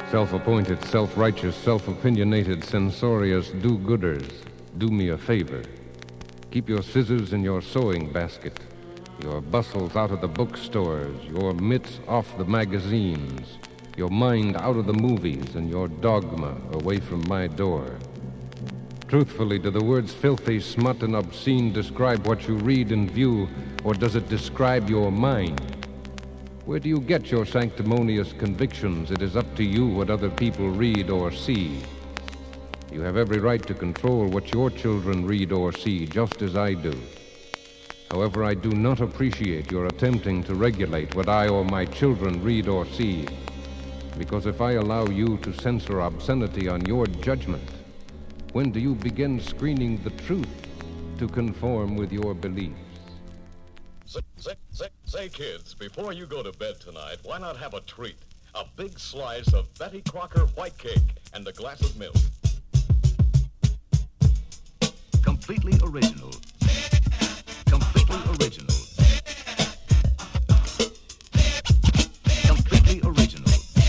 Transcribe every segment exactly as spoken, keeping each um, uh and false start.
Self-appointed, self-righteous, self-opinionated, censorious do-gooders, do me a favor. Keep your scissors in your sewing basket, your bustles out of the bookstores, your mitts off the magazines, your mind out of the movies, and your dogma away from my door. Truthfully, do the words filthy, smut, and obscene describe what you read and view, or does it describe your mind? Where do you get your sanctimonious convictions? It is up to you what other people read or see. You have every right to control what your children read or see, just as I do. However, I do not appreciate your attempting to regulate what I or my children read or see, because if I allow you to censor obscenity on your judgment, when do you begin screening the truth to conform with your beliefs? Say, say, say, say, kids, before you go to bed tonight, why not have a treat? A big slice of Betty Crocker white cake and a glass of milk. Completely original. Completely original. Completely original.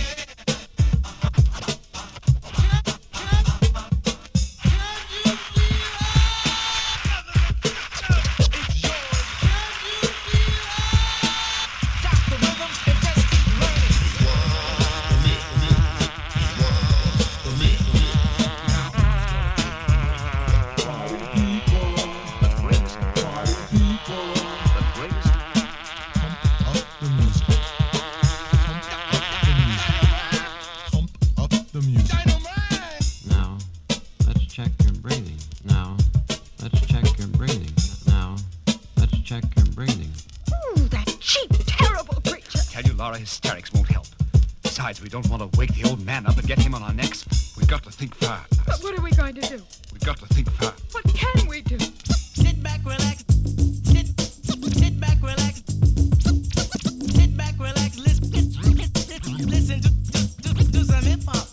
Hysterics won't help. Besides, we don't want to wake the old man up and get him on our necks. We've got to think fast. But what are we going to do? We've got to think fast. What can we do? Sit back, relax. Sit, sit back, relax. Sit back, relax. Listen, listen to, to, to, to some hip hop.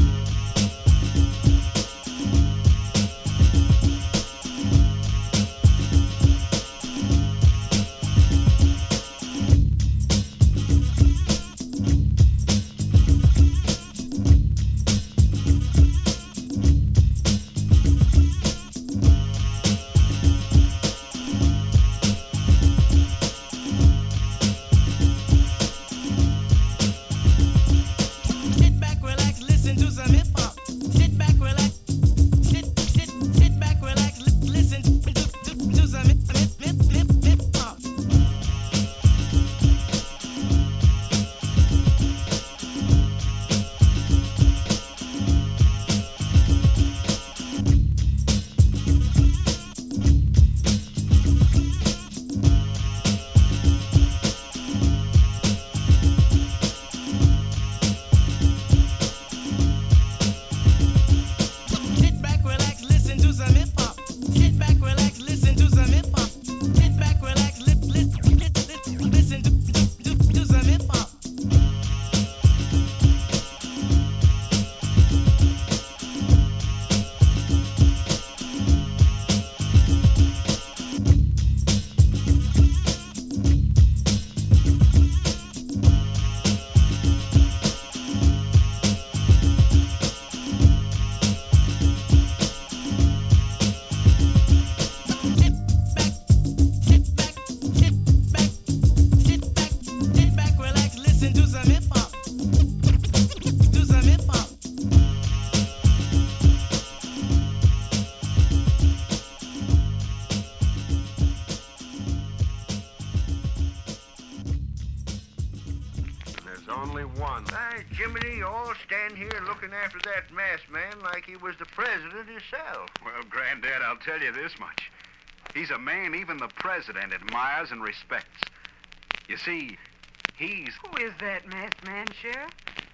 After that masked man like he was the president himself. Well, Granddad, I'll tell you this much. He's a man even the president admires and respects. You see, he's... Who is that masked man, Sheriff?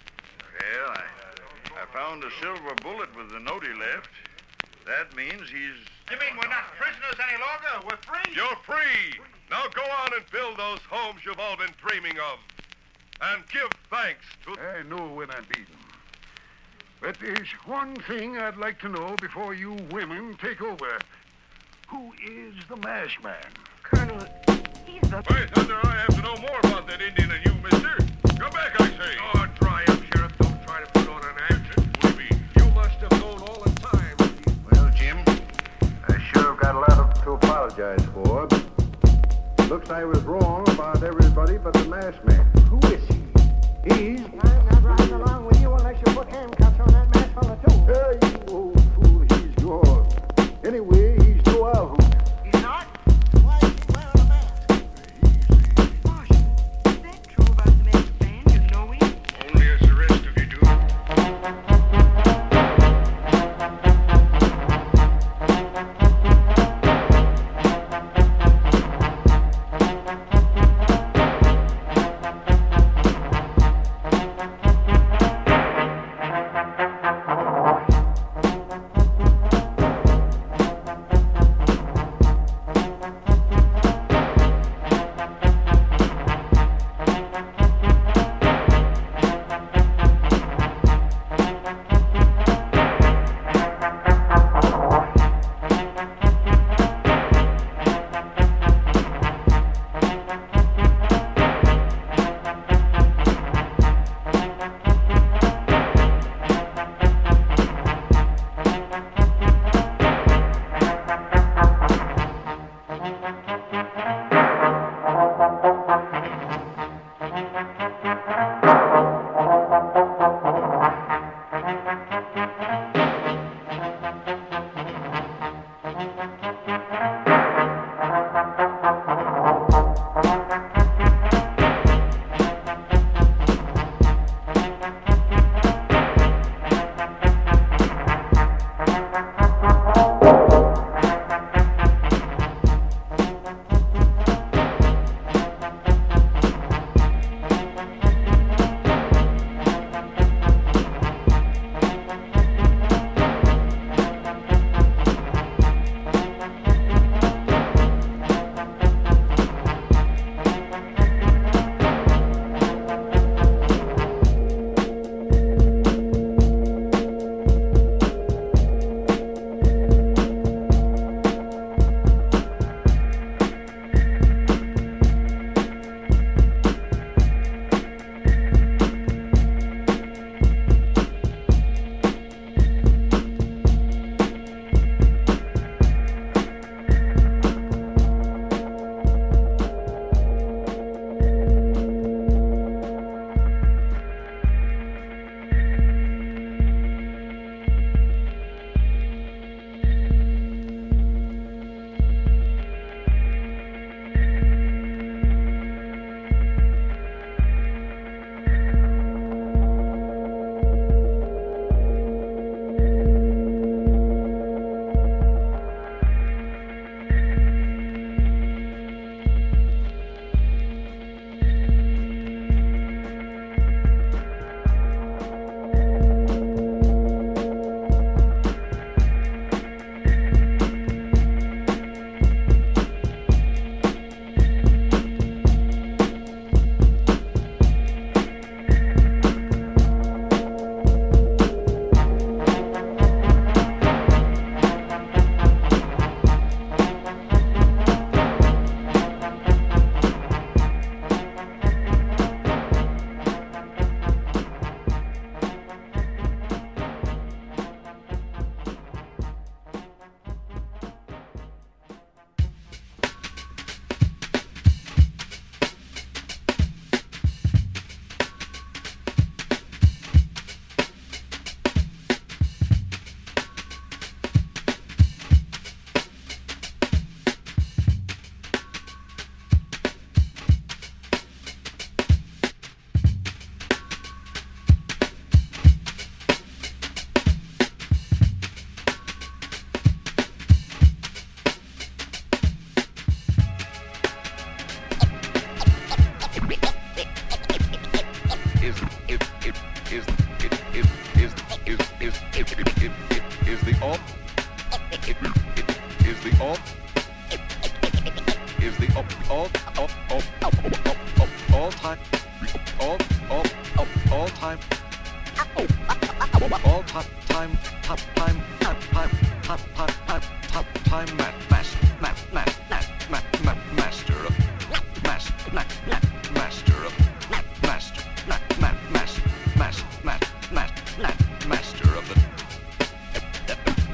Well, I, I found a silver bullet with the note he left. That means he's... You mean we're not prisoners any longer? We're free? You're free. Now go on and build those homes you've all been dreaming of. And give thanks to... I know we're not beaten. But there's one thing I'd like to know before you women take over. Who is the masked man? Colonel, he's the... Wait, Thunder, I have to know more about that Indian than you, mister. Come back, I say. Oh, dry up, Sheriff. Don't try to put on a Looks I was wrong about everybody but the masked man. Who is he? He's... I'm not riding along with you unless you put handcuffs on that masked fella, too. Hey, you old fool, he's yours. Anyway, he's Joe Alhoun. He's not? Why is he wearing a mask? Marshal, is that true about the masked man? You know him? Only as the rest of you do.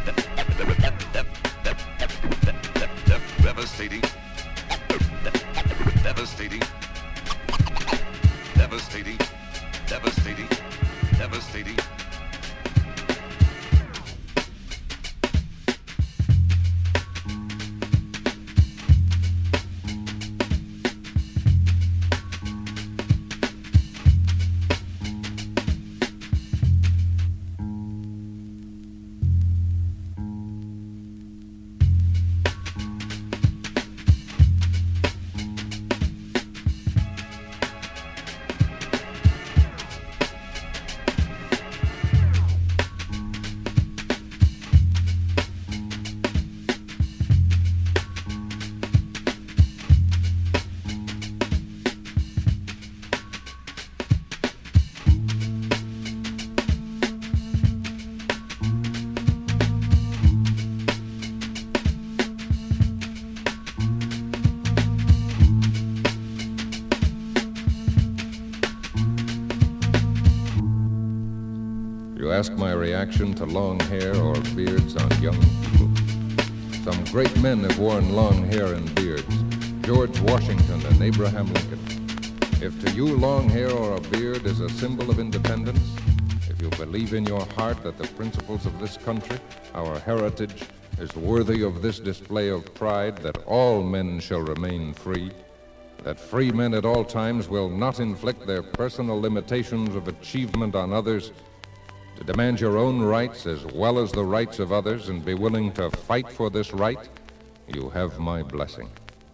Devastating. ask my reaction to long hair or beards on young people. Some great men have worn long hair and beards. George Washington and Abraham Lincoln. If to you long hair or a beard is a symbol of independence, if you believe in your heart that the principles of this country, our heritage, is worthy of this display of pride, that all men shall remain free, that free men at all times will not inflict their personal limitations of achievement on others, to demand your own rights as well as the rights of others and be willing to fight for this right, you have my blessing.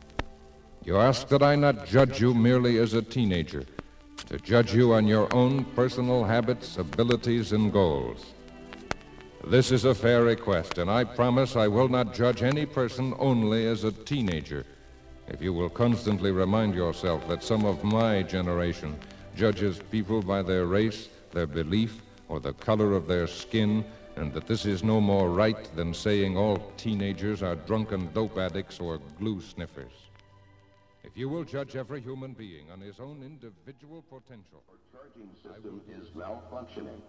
You ask that I not judge you merely as a teenager, to judge you on your own personal habits, abilities, and goals. This is a fair request, and I promise I will not judge any person only as a teenager, if you will constantly remind yourself that some of my generation judges people by their race, their belief, or the color of their skin, and that this is no more right than saying all teenagers are drunken dope addicts or glue sniffers. If you will judge every human being on his own individual potential. Our charging system is malfunctioning.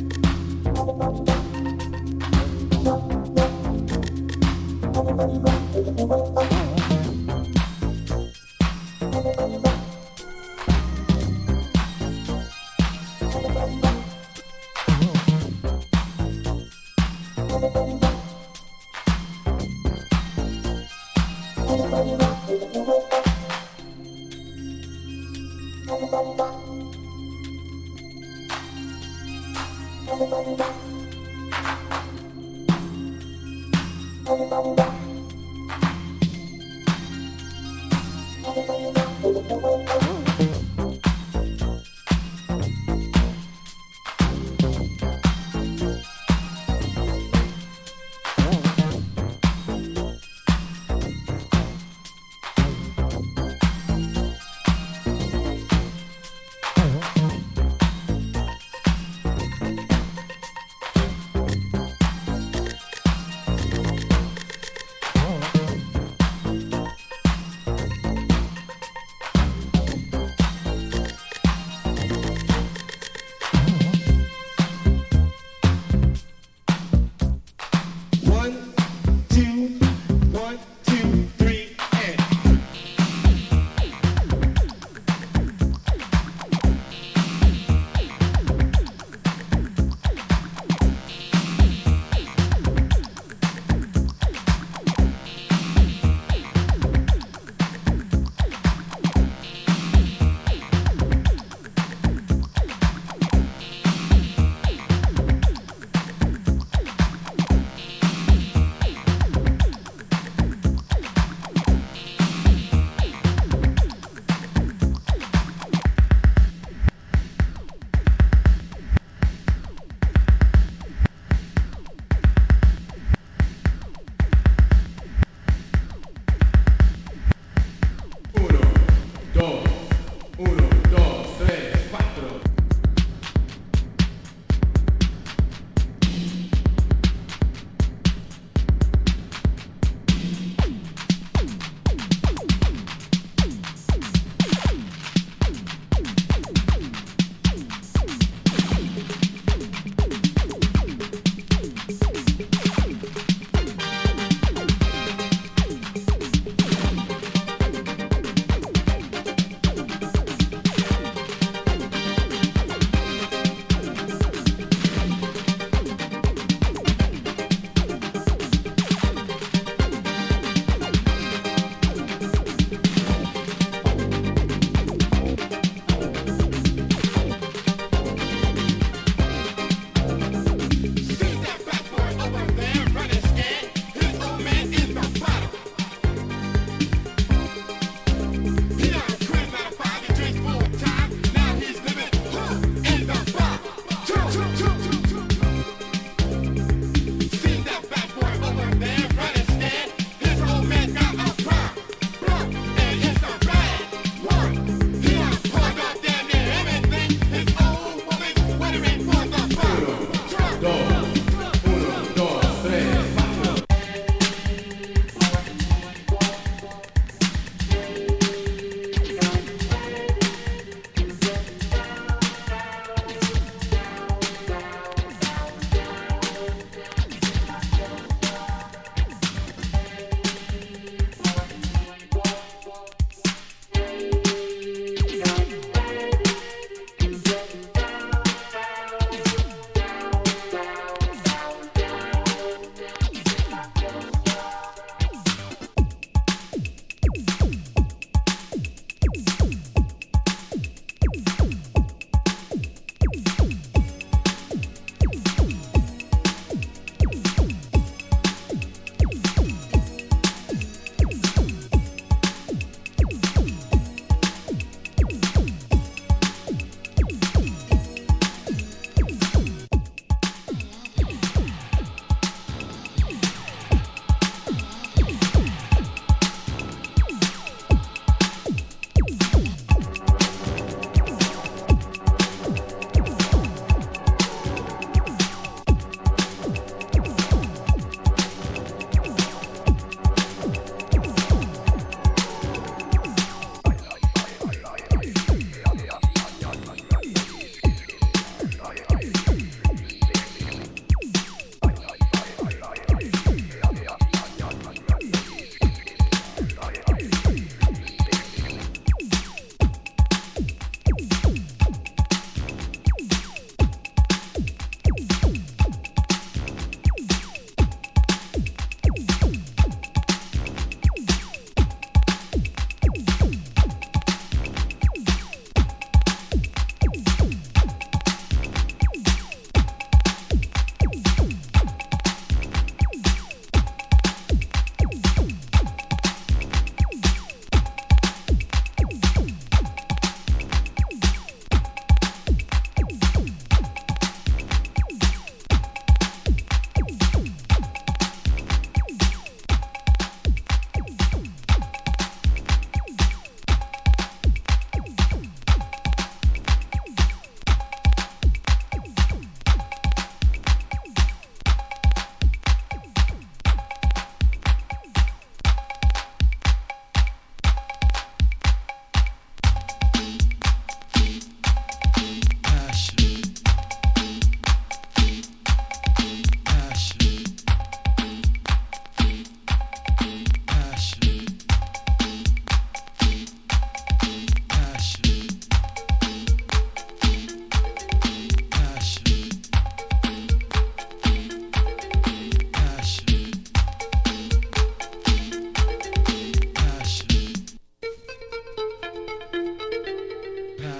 Everybody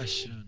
Russian.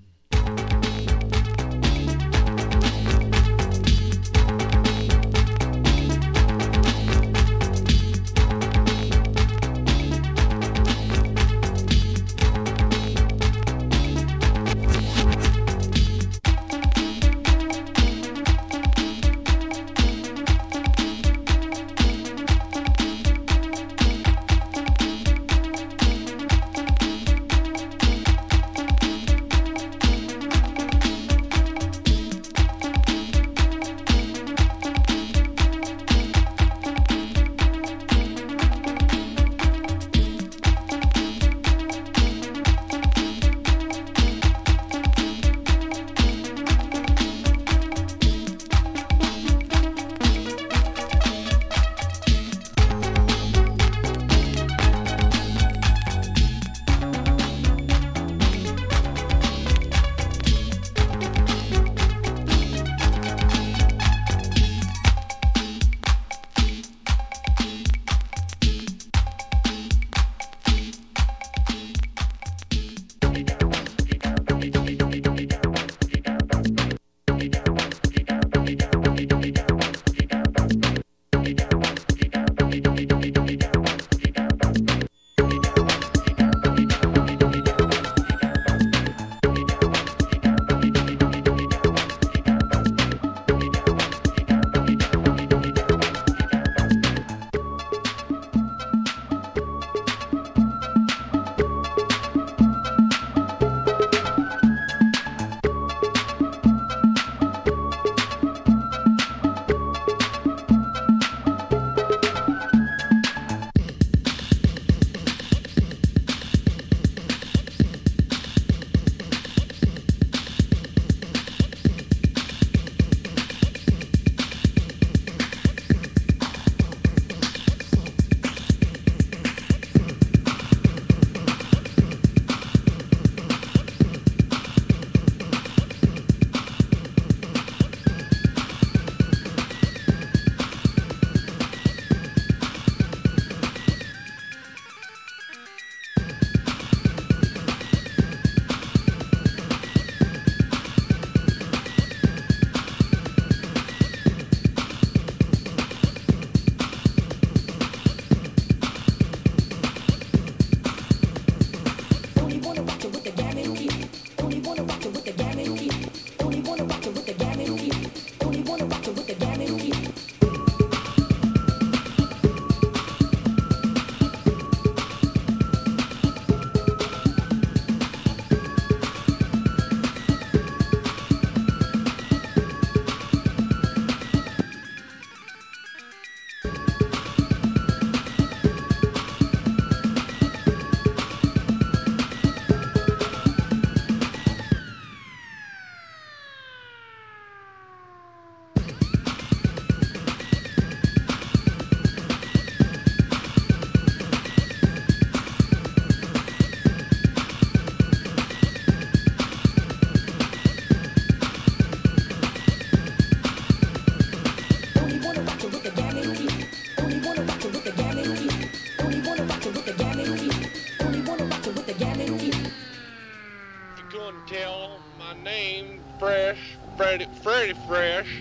Freddy, Freddy Fresh.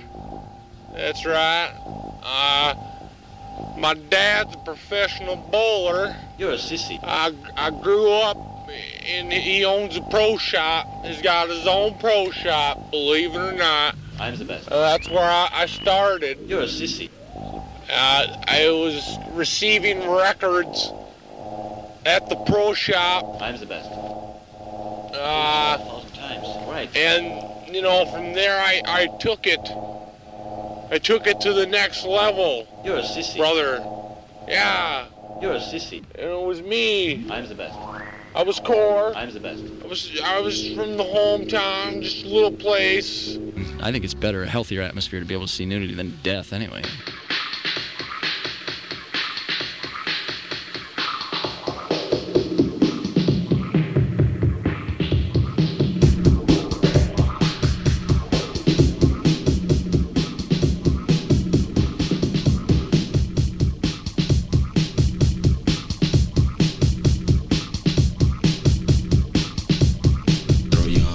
That's right. Uh, my dad's a professional bowler. You're a sissy. I, I grew up and he owns a pro shop. He's got his own pro shop, believe it or not. I'm the best. Uh, that's where I, I started. You're a sissy. Uh, I was receiving records at the pro shop. I'm the best. Uh, All the times. Right. And, you know, from there I, I took it. I took it to the next level. You're a sissy. Brother. Yeah. You're a sissy. And it was me. I'm the best. I was core. I'm the best. I was I was from the hometown, just a little place. I think it's better, a healthier atmosphere to be able to see nudity than death anyway. Throw your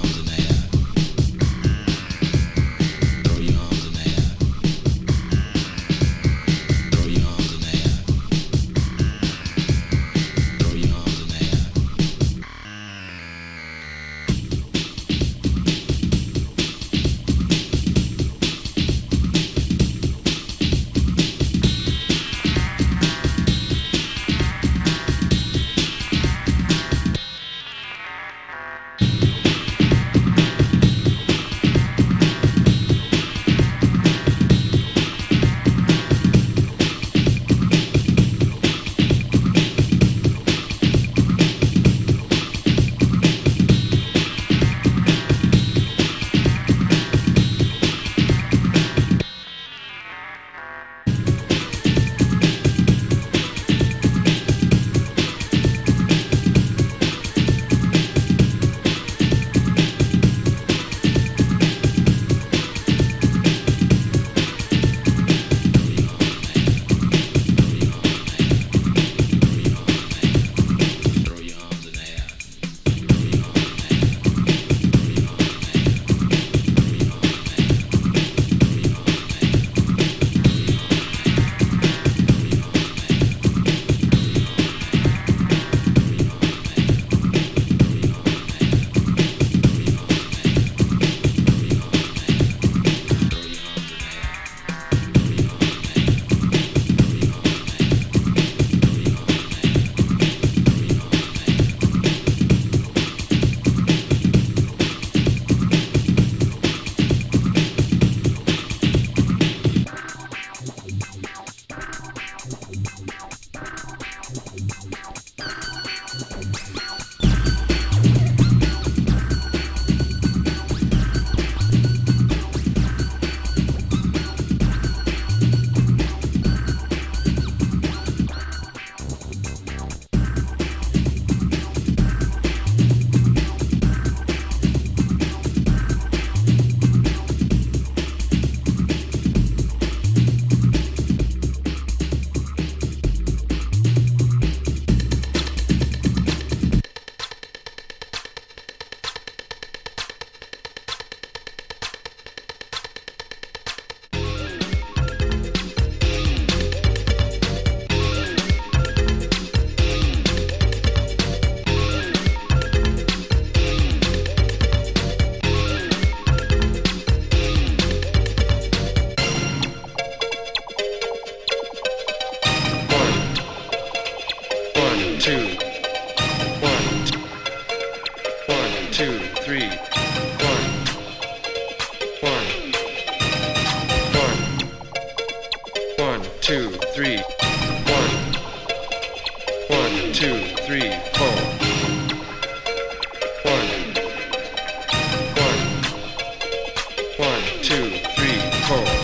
two, three. One. One. One. One, two, three. One. One, two, three, four. One. One. One, two, three, four.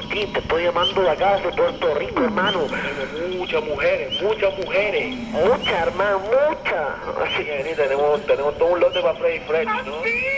Martín, te estoy llamando de acá, de Puerto Rico, hermano. Tenemos muchas mujeres, muchas mujeres. Muchas, hermano, muchas. Así que tenemos, tenemos todo un lote para Freddy Freddy, ¿no?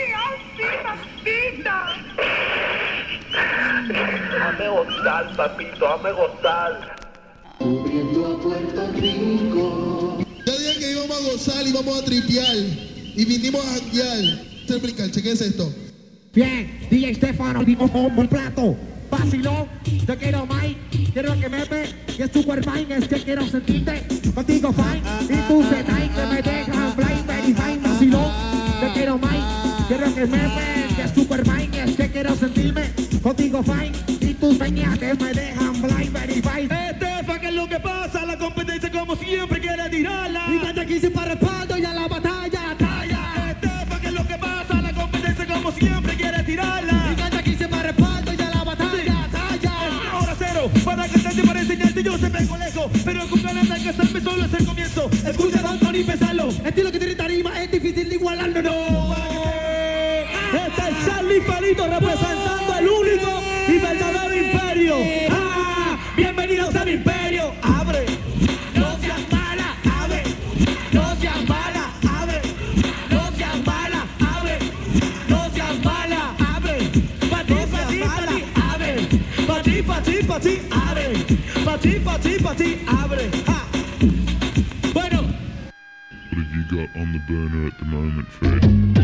Dame gozar, papito, dame gozar. Subiendo a Puerto Rico. Yo dije que íbamos a gozar y vamos a tripear. Y vinimos a janguear. Te explicar, chequen esto. Bien, D J Stefano, dimos un buen plato. Vacilón, yo quiero Mike, quiero que me ve, que es tu cuerpo, es que quiero sentirte contigo fine. Y tú se cae que me dejan blind, very fine, vacilón. Yo quiero Mike, quiero que me ve, que es tu cuerpo, es que quiero sentirme contigo fine. Y tus peñates me dejan blind, very fine. Estefa, ¿qué es lo que pasa? La competencia como siempre quiere tirarla. Y canta aquí sin para respaldo y a la batalla, talla. Estefa, ¿qué es lo que pasa? La competencia como siempre quiere tirarla. Y canta aquí sin para respaldo y a la batalla, talla. Hora cero, para cantarte, para enseñarte, yo te vengo lejos. Pero con ganas de casarme solo es el comienzo. Escucha Don Tony y pesarlo. Estilo que tiene tarima es difícil de igualarlo, no. Este es Charlie Felito representando el único y verdadero imperio. ¡Ah! Bienvenidos a mi imperio. Abre. No seas mala, abre. No seas mala, abre. No seas mala, abre. No seas mala, abre. Pa' ti, pa' ti, pa' ti, abre. Pa' ti, pa' ti, pa' ti, abre. Pa' ti, pa' ti, pa' ti, abre. ¡Ah! Bueno. What have you got on the burner at the moment, Fred?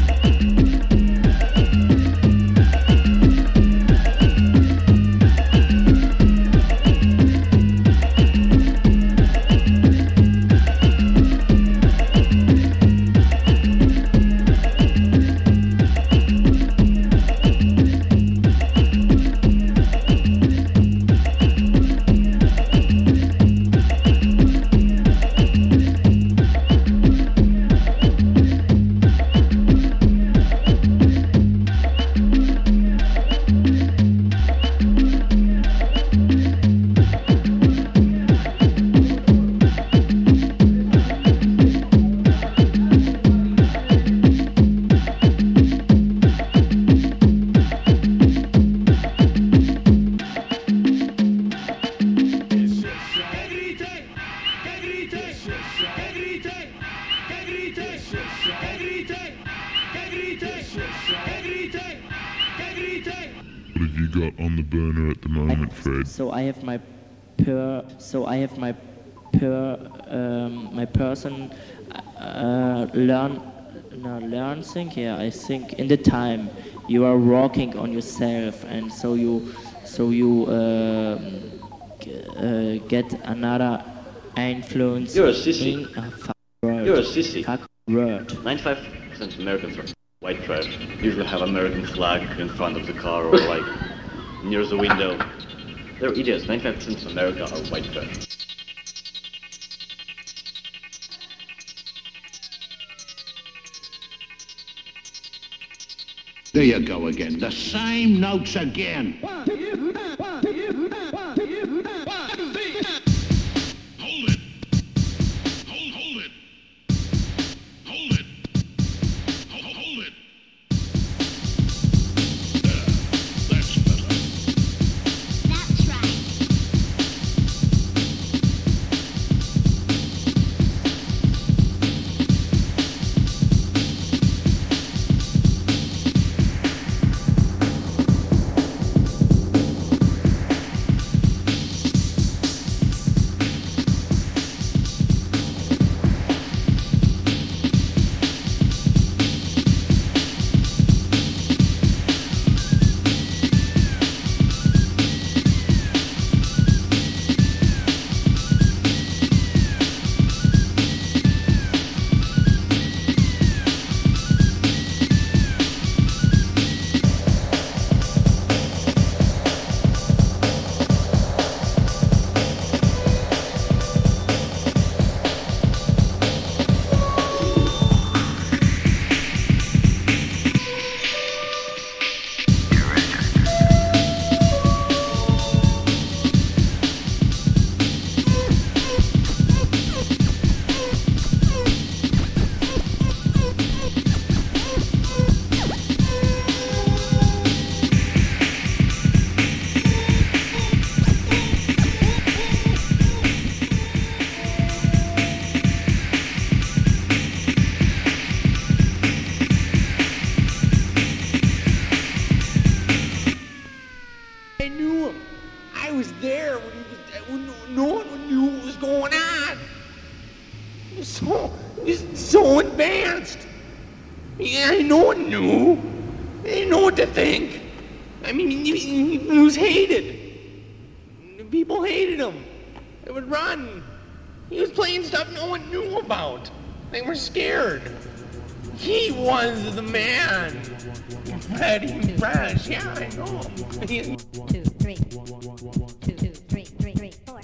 So I have my per so I have my per um, my person uh, learn no, learn thing here. I think in the time you are working on yourself, and so you so you uh, g- uh, get another influence. You're a sissy. In a fuck word. You're a sissy. Fuck word. ninety-five percent of Americans are white trash. Usually have American flag in front of the car or like near the window. They're idiots. ninety-five percent of America are white trash. There you go again. The same notes again. there when, when no one knew what was going on. It was so, it was so advanced. Yeah, no one knew. They didn't know what to think. I mean, he, he, he was hated. People hated him. They would run. He was playing stuff no one knew about. They were scared. He was the man. Freddie Fresh. Yeah, I know him. Two, three. Two, two, three, three, three, four.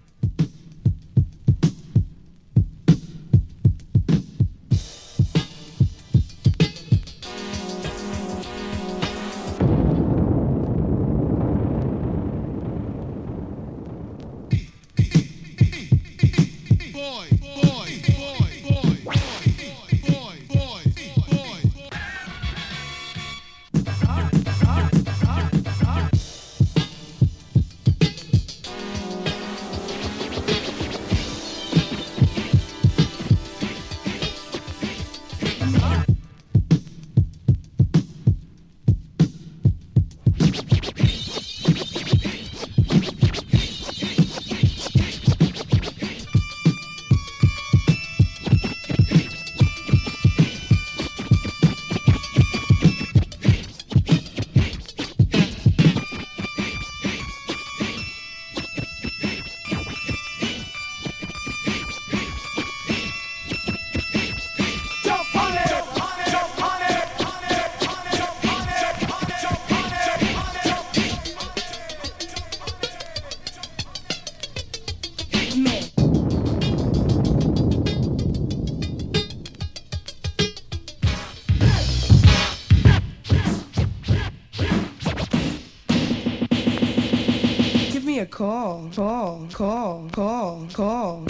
Call, call, call, call, call.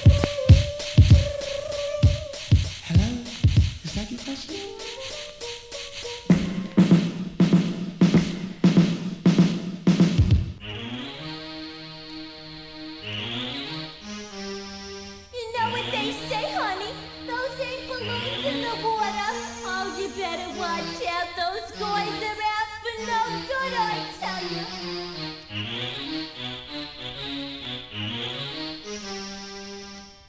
Hello? Is that your question? You know what they say, honey? Those ain't balloons in the water. Oh, you better watch out. Those guys are out for no good, I tell you.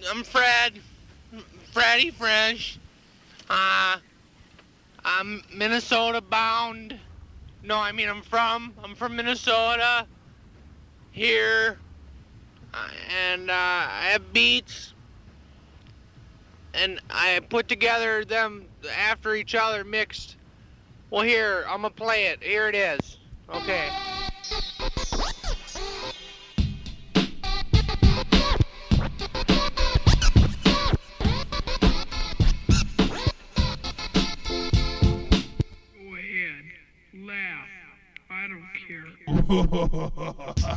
I'm Fred. Freddy Fresh. Uh, I'm Minnesota bound. No, I mean I'm from. I'm from Minnesota. Here. Uh, and uh, I have beats. And I put together them after each other mixed. Well, here, I'm gonna play it. Here it is. Okay. Go ahead. Laugh. I don't care.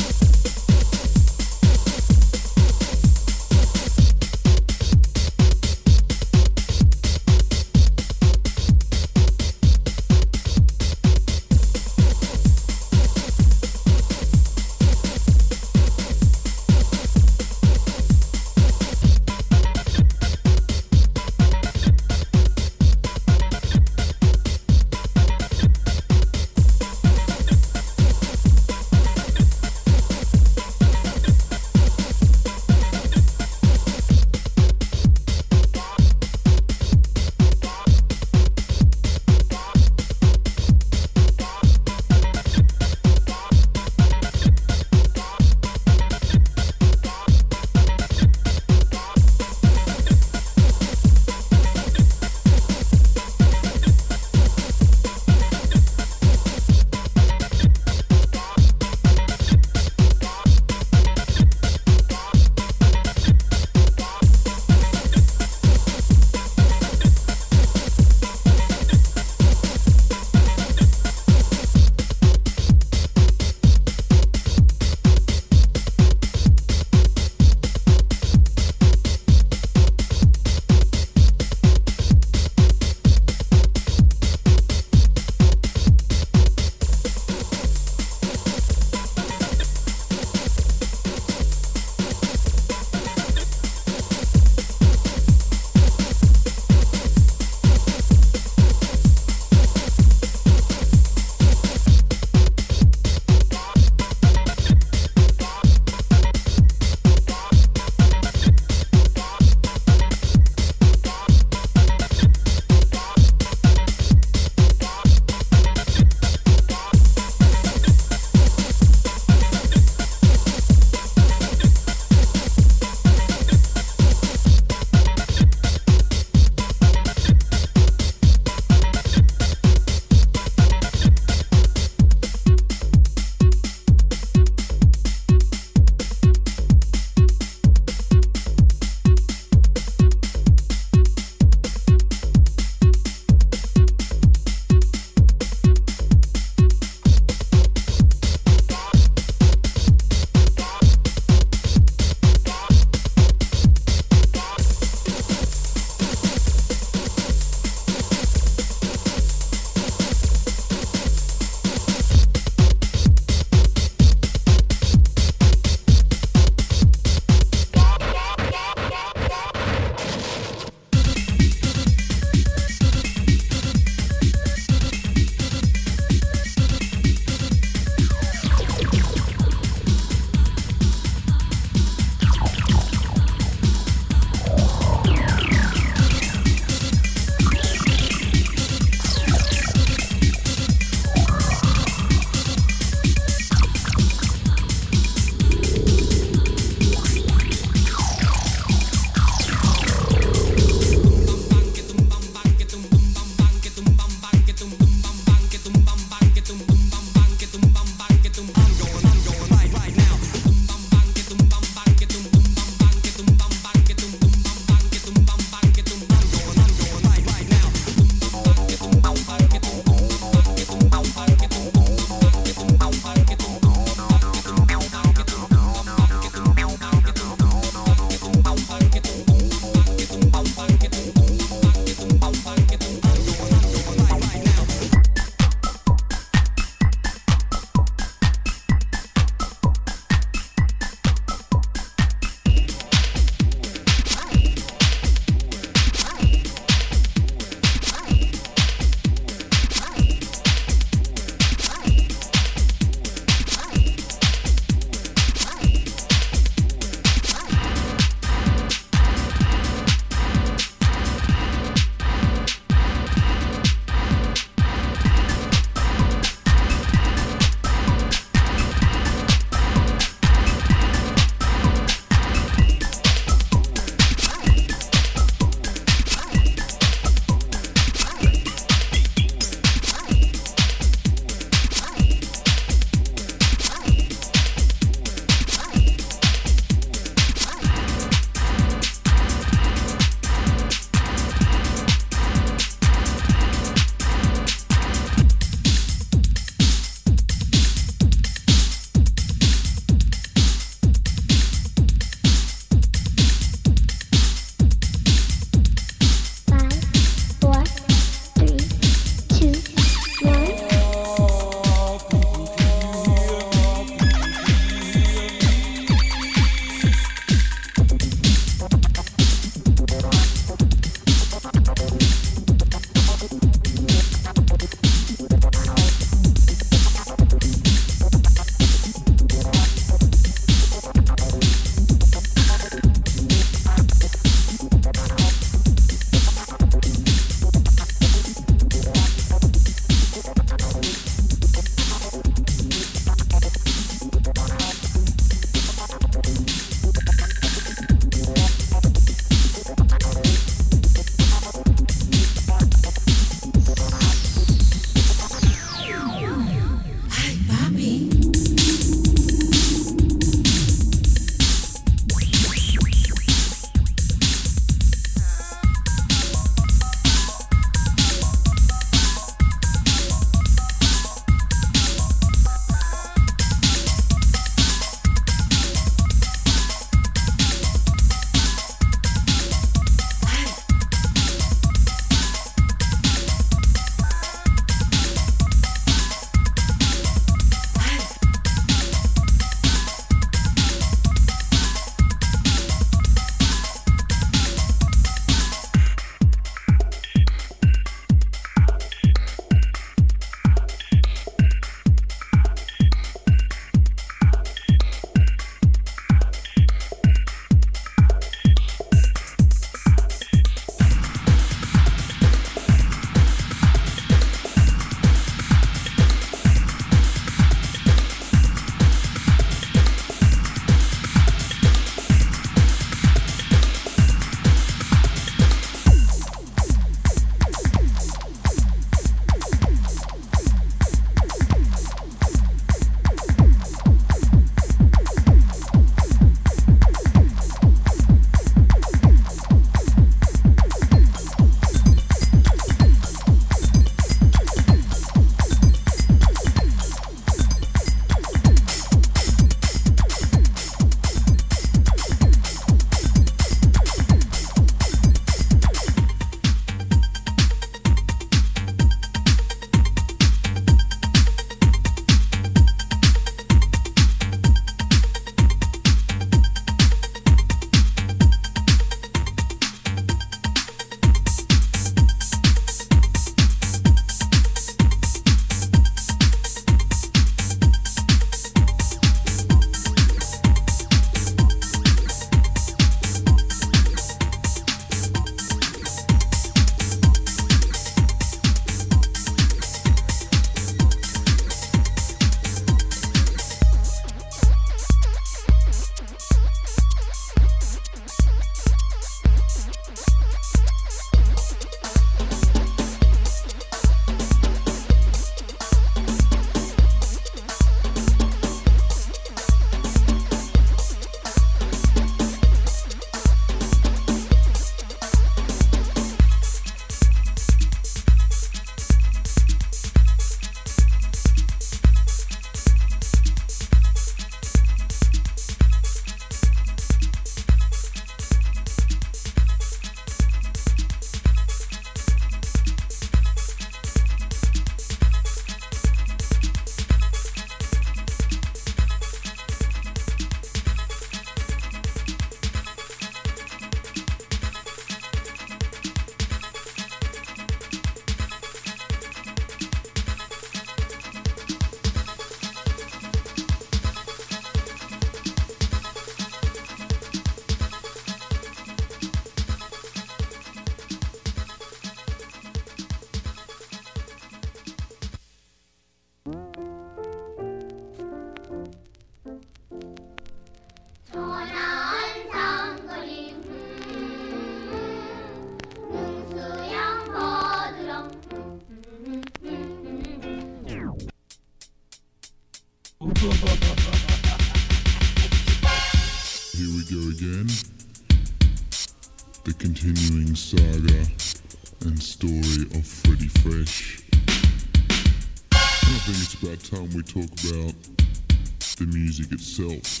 continuing saga and story of Freddie Fresh. And I think it's about time we talk about the music itself.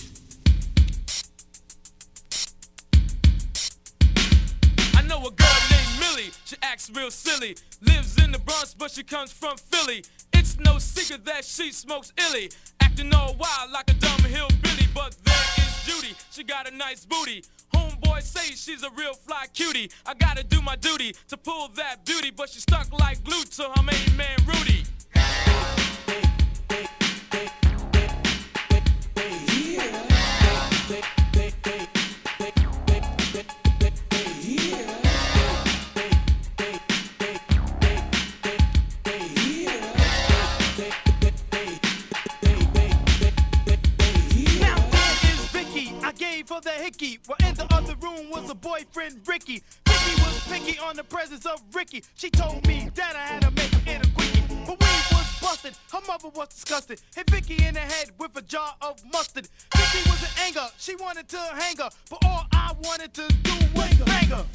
I know a girl named Millie, she acts real silly. Lives in the Bronx, but she comes from Philly. It's no secret that she smokes illy. Acting all wild like a dumb hillbilly. But there is Judy, she got a nice booty. Homeboy say she's a real fly cutie. I gotta do my duty to pull that beauty, but she stuck like glue to her main man Rudy. For the hickey, while in the other room was a boyfriend, Ricky. Vicky was picky on the presence of Ricky. She told me that I had to make it a quickie. But we was busted, her mother was disgusted. Hit Vicky in the head with a jar of mustard. Vicky was in anger, she wanted to hang her, but all I wanted to do was bang her.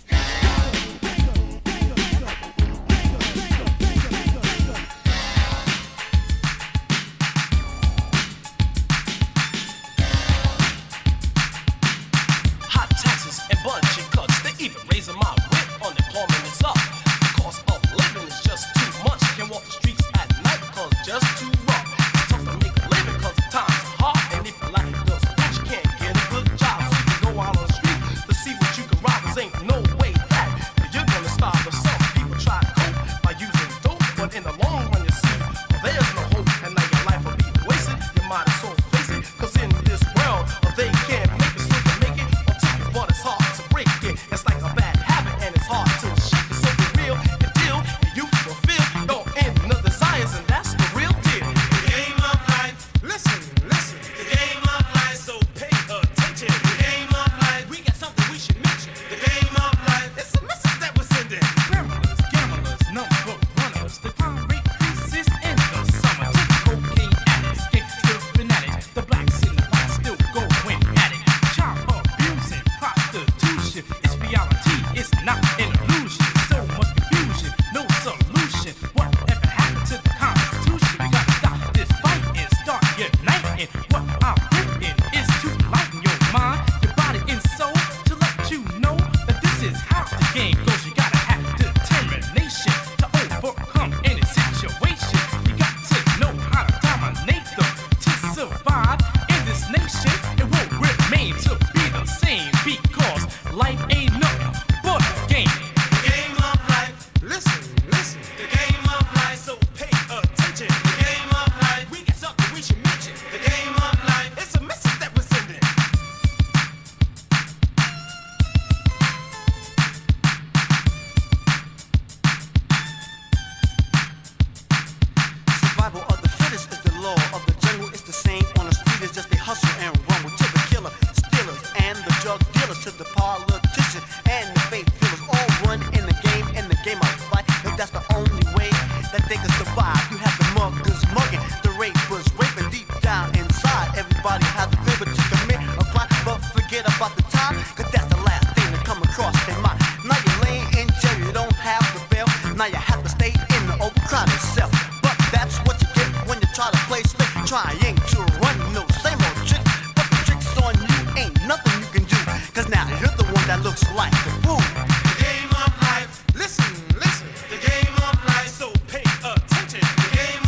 And bunch and cuts, they even raising my rent. Unemployment is up. The cost of living is just too much. Can't walk the streets at night cause just too rough. It's tough to make a living cause the times are hard. And if you like the sports, you can't get a good job. So you can go out on the street to see what you can rob. Cause ain't no way that you're gonna starve or some people try to cope by using dope. But in the long run you see, there's no hope. And now your life will be wasted. You might as well face it. Cause in this world, they can't make it so you make it. But it's hard to break it. It's like a bad habit and it's hard to shake it. So be real, you deal, and you fulfill your inner desires, and that's the real deal. The game of life, listen, listen. The game of life, so pay attention. The game of life, we got something we should mention. The game of life, it's a message that we're sending. Criminals, gamblers, number runners, the crime rate increases in the summer. Cocaine addicts, gangsters, fanatics, the blacks and the whites still going at it. Child abusing, prostitution, it's reality, it's not an illusion. So much confusion, no solution. Whatever happened to the Constitution? We gotta stop this fight and start uniting. What I'm written is to lighten your mind, your body and soul, to let you know that this is how the game goes. You gotta have determination to overcome any situation. You got to know how to dominate them to survive in this nation. It won't remain to be the same because life ain't nothing but a game. The game of life, listen, listen. The game of life, so pay attention. The game of life, we got something we should mention. The game of life, it's a message that we're sending. Survival of the fittest is the law of the jungle. It's the same on the street. It's just they hustle and rumble to the killer, stealers, and the drug dealers, to the politicians and the faith dealers. All run in the game, in the game of life. If that's the only way that they can survive. You have the muggers mugging, the rapers raping deep down inside. Everybody has a favor to commit a crime, but forget about the time, cause that's the last thing to come across their mind. Now you're laying in jail, you don't have to bail. Now you have to stay in the overcrowded cell. But that's what you get when you try to play slick, trying to run no same old tricks. But the tricks on you ain't nothing you can do, cause now you're the one that looks like the fool. The game of life, listen, listen. The game of life, so pay attention. The game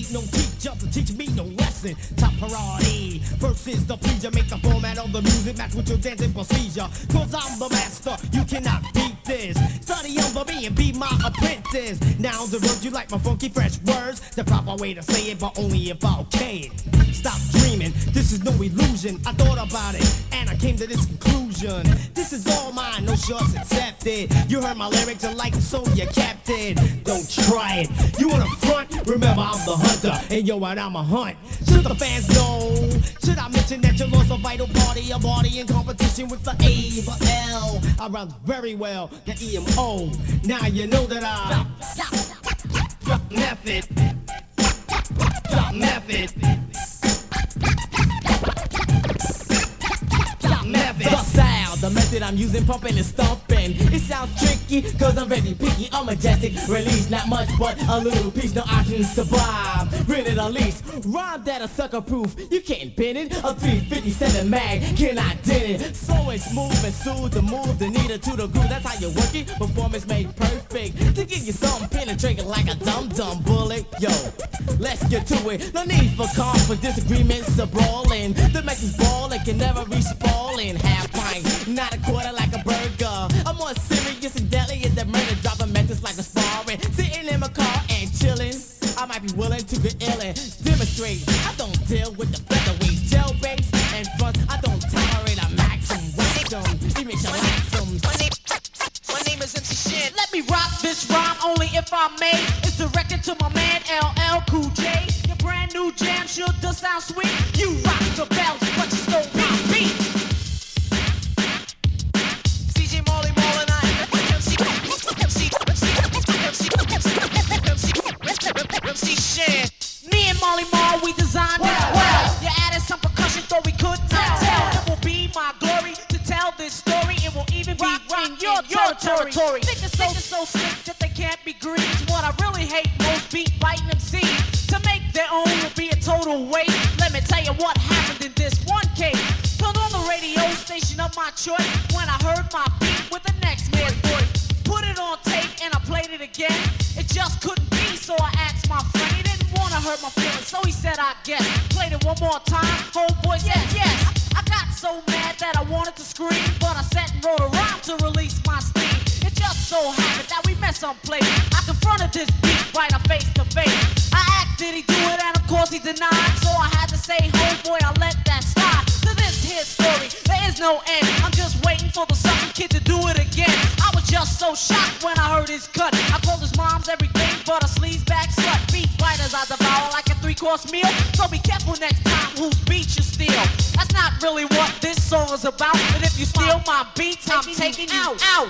need no teacher to teach me no lesson. Top priority versus the preacher. Make the format of the music match with your dancing procedure. Cause I'm the master, you cannot beat this. Study under me and be my apprentice. Now the road you like my funky fresh words. The proper way to say it, but only if I okay it. Stop dreaming, this is no illusion. I thought about it and I came to this conclusion. This is all mine, no shorts accepted. You heard my lyrics and like it, so you kept it. Don't try it, you wanna front? Remember I'm the hunter, and yo, and I'm a hunt. Should the fans know? Should I mention that you lost a vital part of your body in competition with the A, the L? I rhyme very well, the E M O. Now you know that I drop method, drop method. The style, the method I'm using, pumping and stomping. It sounds tricky, cause I'm very picky, I'm majestic. Release not much, but a little piece, no options survive. Read it at least, rhyme that a sucker proof. You can't bend it, a three fifty-seven mag cannot dent it. So it's smooth and soothe the move, the needle to the groove. That's how you work it, performance made perfect. To give you something penetrating like a dum-dum bullet. Yo, let's get to it. No need for conflict, disagreements are brawling. The match is ballin', can never reach ballin'. Half pint, not a quarter like a burger. I'm more serious and deadly in the murder, dropping methods like a sparring. Sitting in my car and chillin', I might be willing to get ill and demonstrate. I don't deal with the featherweight gel base and front. I don't tolerate a maximum wisdom. It makes you like some. My name, my name is M C Shin. Let me rock this rhyme only if I may. It's directed to my man L L Cool J. Your brand new jam sure does sound sweet. You rock the bells, but you stole my beat. Me and Molly Marl, we designed it well. You added some percussion, though we couldn't tell. It will be my glory to tell this story. It will even be in your, your territory. Niggas so, so sick that they can't be greased. What I really hate most, beat biting M C. To make their own will be a total waste. Let me tell you what happened in this one case. Turned on the radio station of my choice when I heard my beat with the next man's voice. Put it on tape and I played it again. It just couldn't be, so I asked my friend. He didn't wanna hurt my feelings, so he said I guess. Played it one more time, homeboy said yes. I got so mad that I wanted to scream, but I sat and wrote a rhyme to release my steam. It just so happened that we met someplace. I confronted this beat right up face to face. I asked, did he do it? And of course he denied. So I had to say, homeboy, I let that slide. To this here story, there is no end. I'm just waiting for the sucker kid to do it again. I was just so shocked when I heard his cut. I called his mom's everything but a sleazeback slut. Beat biters I devour like a three-course meal. So be careful next time whose beat you steal. That's not really what this song is about. But if you steal my beats, I'm taking you out. out.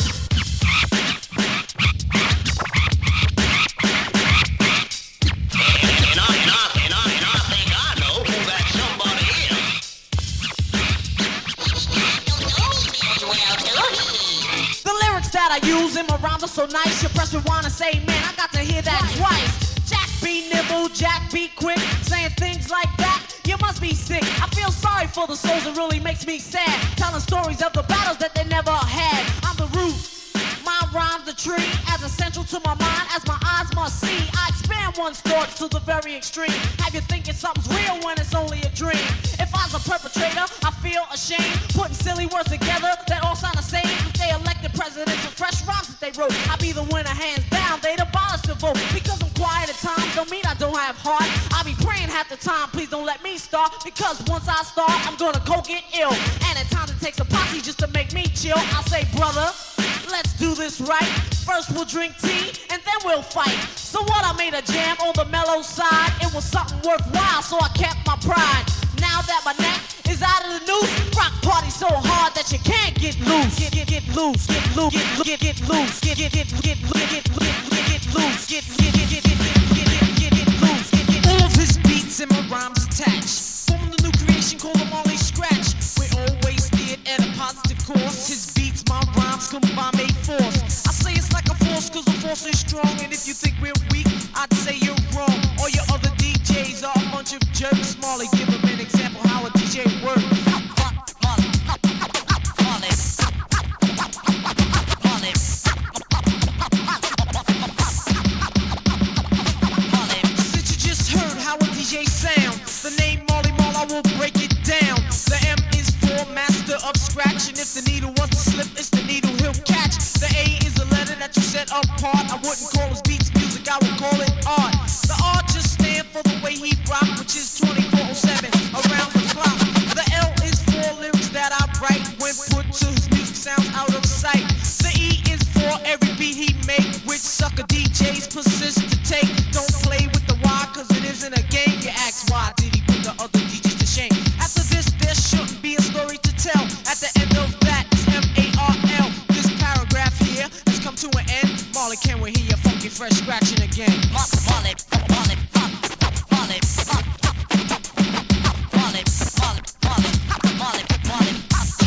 That I use in my rhymes are so nice. You press rewind and say, man, I got to hear that twice. Jack be nimble, Jack be quick, saying things like that. You must be sick. I feel sorry for the souls. It really makes me sad. Telling stories of the battles that they never had. I'm the root. My rhyme's the tree, as essential to my mind as my eyes must see. I expand one's thoughts to the very extreme. Have you thinking something's real when it's only a dream? If I was a perpetrator, I feel ashamed. Putting silly words together that all sound the same. If they elected presidents with fresh rhymes that they wrote, I'd be the winner hands down. They'd abolish the vote. Because I'm quiet at times don't mean I don't have heart. I be praying half the time, please don't let me start. Because once I start, I'm gonna go get ill. And at times it takes a posse just to make me chill. I'll say, brother, let's do this right. First we'll drink tea and then we'll fight. So what, I made a jam on the mellow side. It was something worthwhile, so I kept my pride. Now that my neck is out of the noose, rock party so hard that you can't get loose. Get get get loose, get loose, get get get loose, get get get get get get get loose, get get get get get get get loose. All of his beats and my rhymes attached. From the new creation, call them Molly Scratch. We're always steered at a positive course. His beats, my rhymes combine make force. I say it's like a force, cause the force is strong. And if you think we're weak, I'd say you're wrong. All your other D Js are a bunch of jerks. Molly, give them an example how a D J works. of scratch. And if the needle was to slip, it's the needle he'll catch. The A is a letter that you set apart. I wouldn't call his beats music, I would call it art. The R just stand for the way he rock, which is twenty-four seven around the clock. The L is for lyrics that I write. When put to his music sounds out of sight. The E is for every beat he make, which sucker D Js persist to take. Don't play with the Y, cause it isn't a game. You ask why did he put the other D Js to shame. After this, there shouldn't be a story to tell. At the end of that, it's M A R L. This paragraph here has come to an end. Marley, can we hear your funky fresh scratching again? Marley, Marley, Marley, Marley, Marley, Marley, Marley, Marley, Marley.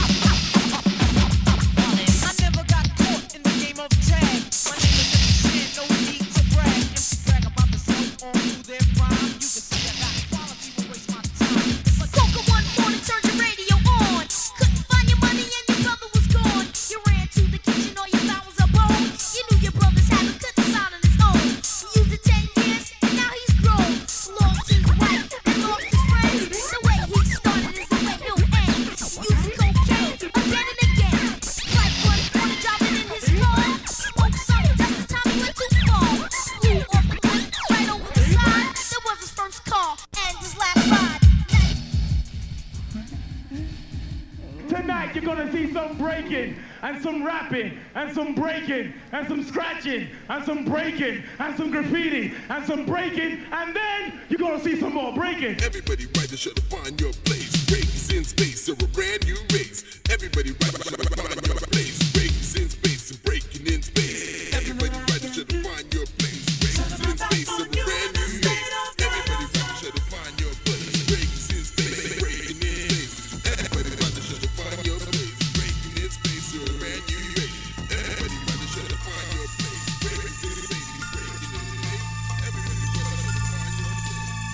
I never got caught in the game of tag. My name is Shan, no need to brag. M C brag about the self on who their rhyme. You can see I got quality, will waste my time. But woke up one morning, turned your radio on. Couldn't find your money and your brother was gone. You ran to the kitchen, all you found was a bone. You knew your brother's habit couldn't sound on his own. He used it ten years, and now he's grown. Lost his wife and lost his friends. The way he started is the way he'll end. Using cocaine again and again. Like one corner driving in his car. Smoked some, that's the time he went too far. Flew off the cliff, right over the side. That was his first car and his last ride. Tonight you're gonna see some breaking and some rapping and some breaking and some scratching and some breaking and some graffiti and some breaking, and then you're gonna see some more breaking. Everybody right to shut up, find your place. Race in space or a brand new race. Everybody right to shut up, find your place. Race in space and breaking in space. Everybody right to shut up, find your place. Race in space or a brand new race. Everybody right to shut up, find your place. Race in space, breaking in space. Everybody right to shut up, find your place. Breaking in space or a brand new race. Everybody right to shut up, find your place. Race in space, breaking in space. Everybody right to shut up, find your place.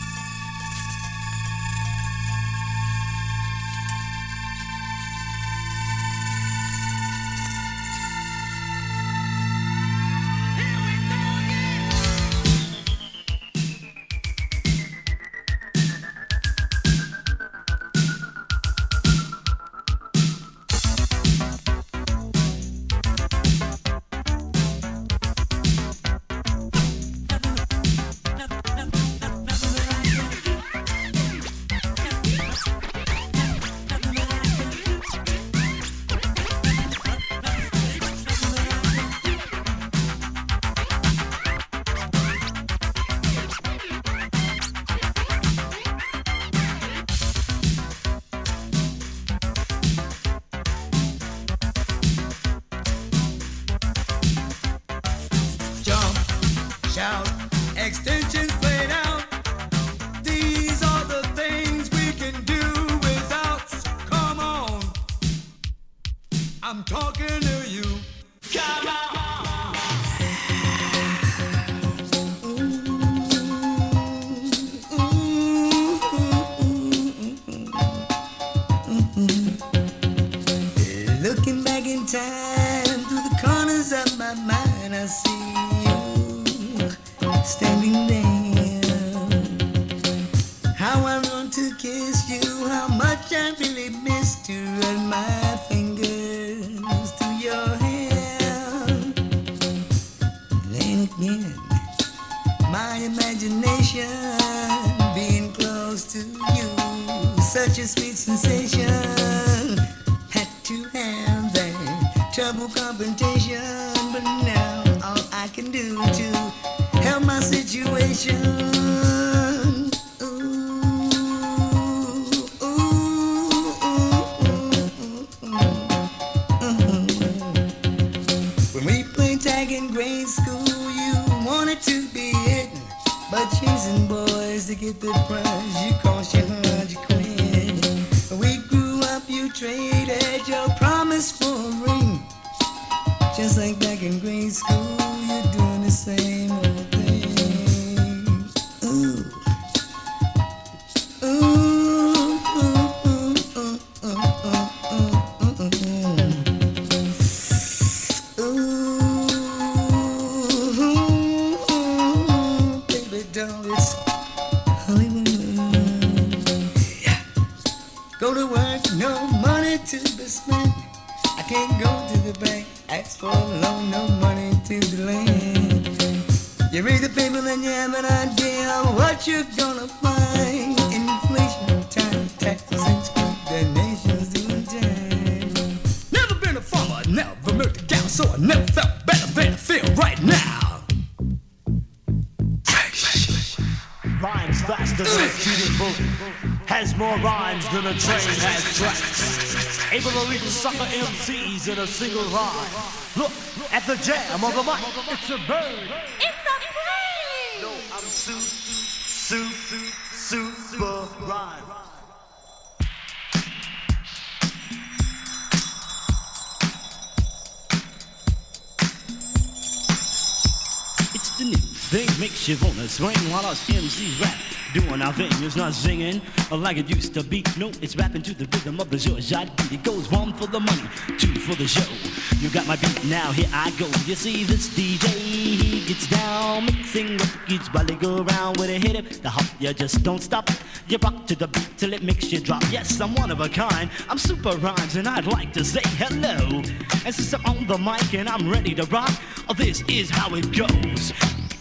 Jump, shout, extensions played out. These are the things we can do without. Come on, I'm talking to you. Come on. Looking back in time through the corners of my mind, I see you standing there. How I want to kiss you, how much I really miss to run my fingers through your hair. Then again, my imagination being close to you, such a sweet sensation. Had to have that trouble confrontation, but now all I can do to help my situation. When we played tag in grade school, you wanted to be it, but chasing boys to get the prize, you cost your hundred quid. We grew up, you traded your promise for a ring. Just like back in grade school, you're doing the same old thing. Ooh. Ooh, ooh, ooh, ooh, ooh, ooh, ooh, ooh. Ooh, baby doll, it's Hollywood. Yeah. Go to work, no money to be spent. I can't go to the bank, ask for a loan, no money to the land. You read the paper and you have an idea of what you're gonna find. Inflation, time, taxes, and school, the nation's doing time. Never been a farmer, never milked a cow, so I never felt better than I feel right now. Rhymes faster than a speeding bullet, has more rhymes than a train has tracks. Able to lead sucker M Cs in a single rhyme. Look at the jam of the mic. It's a bird. It's a plane. No, I'm su, su, su, super rhyme. It's the new thing, makes you wanna swing while us M Cs rap. Doing our thing, it's not singing like it used to be. No, it's rapping to the rhythm of the Georgette beat. It goes one for the money, two for the show. You got my beat, now here I go. You see this D J, he gets down, mixing records while they go around with a hit it. The hop, you just don't stop. You rock to the beat till it makes you drop. Yes, I'm one of a kind, I'm Super Rhymes, and I'd like to say hello. And since I'm on the mic and I'm ready to rock, this is how it goes.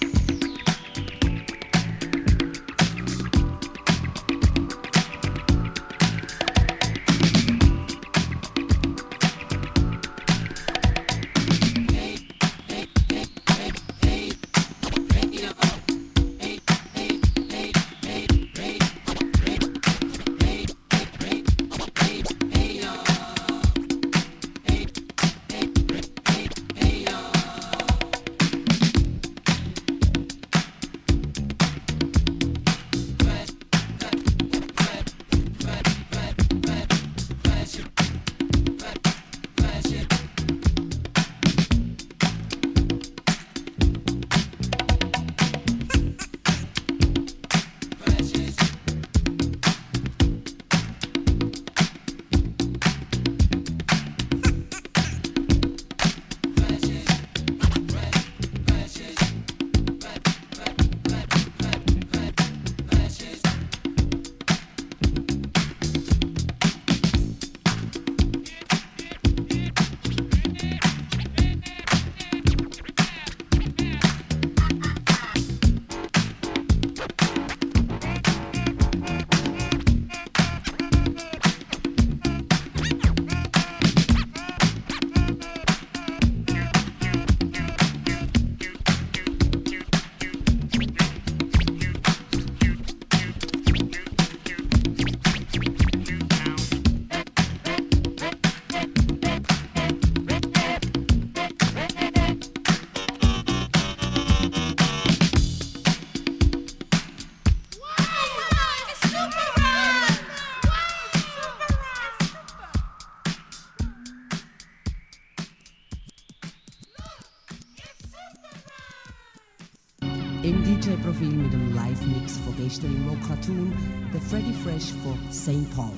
Im D J-Profil mit dem Live-Mix von gestern im Rock Cartoon, der Freddy Fresh von Saint Paul.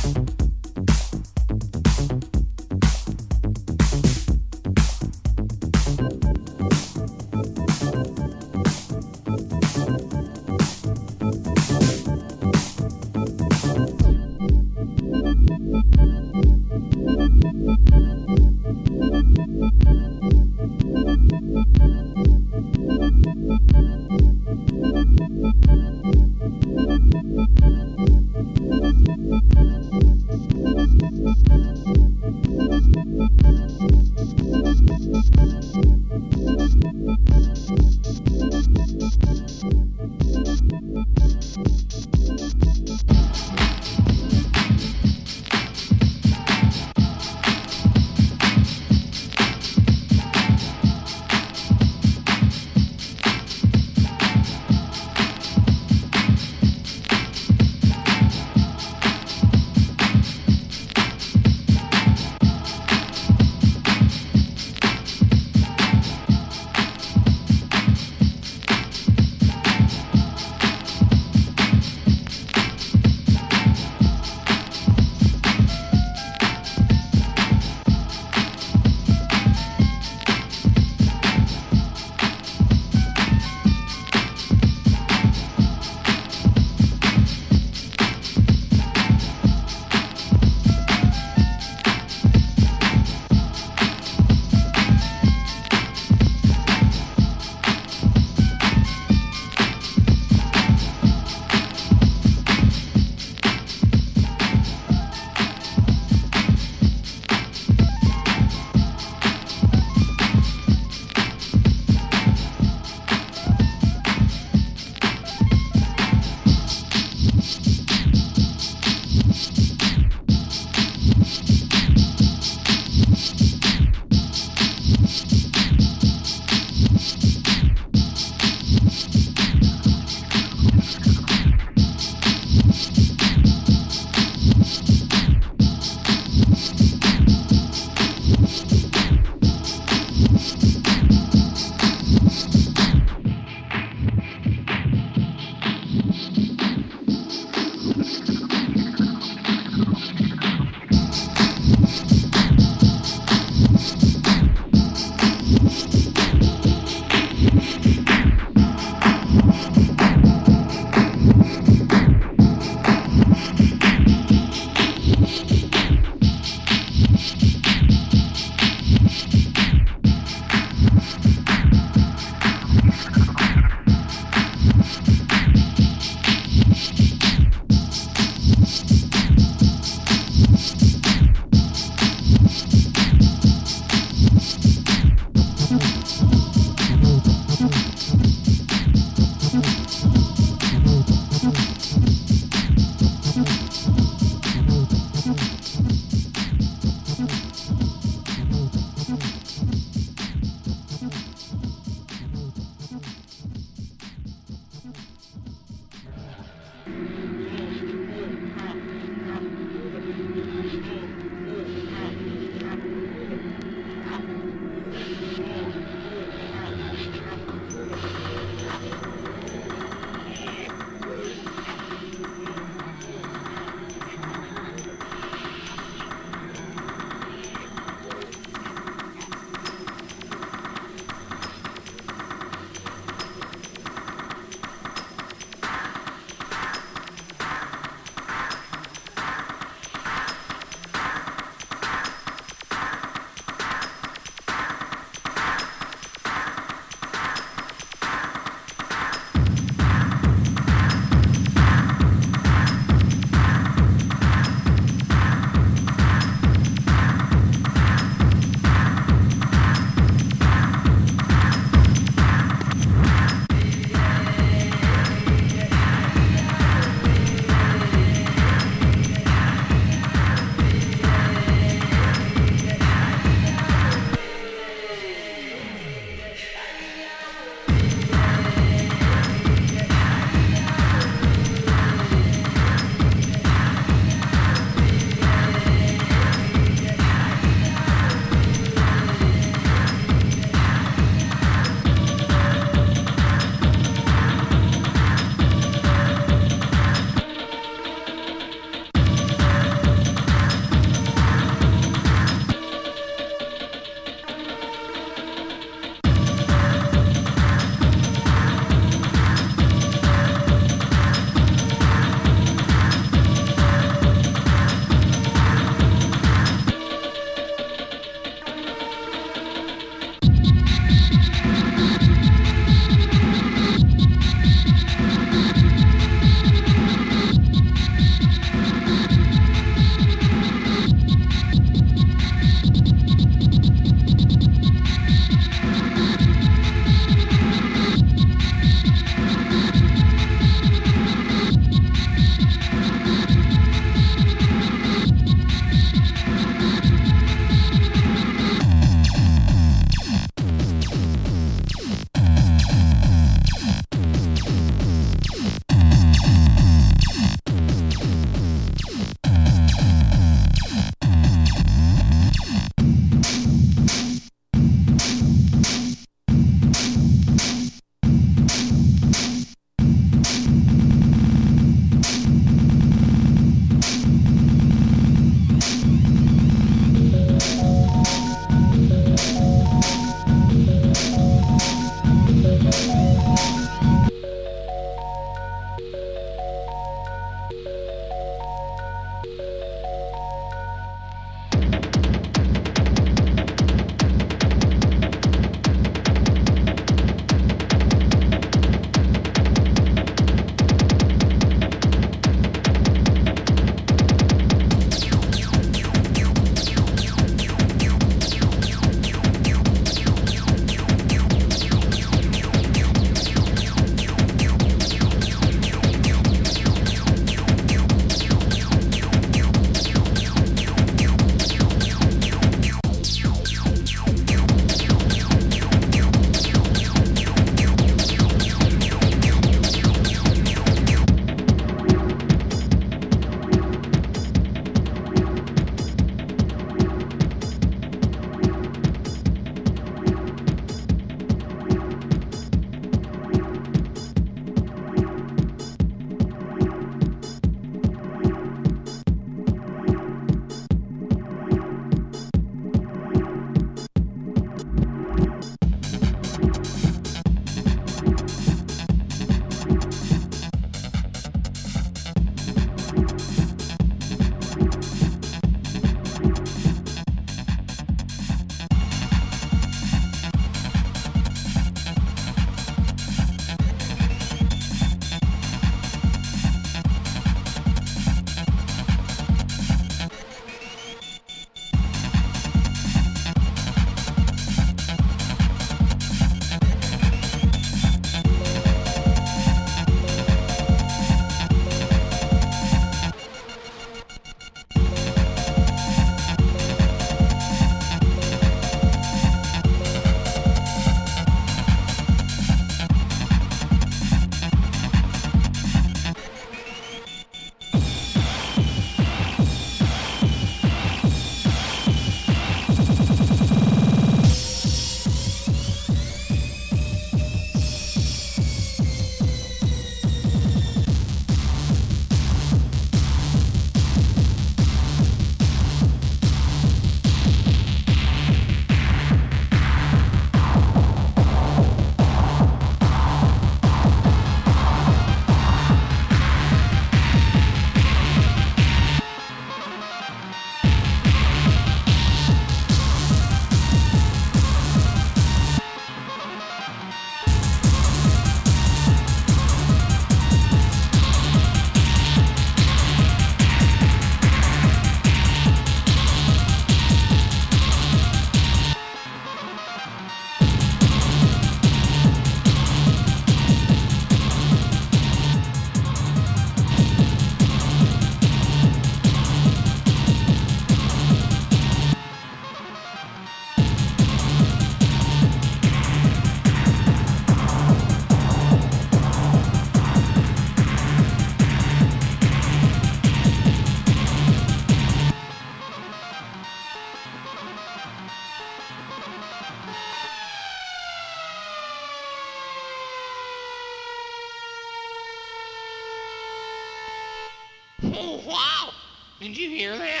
Oh, wow! Did you hear that?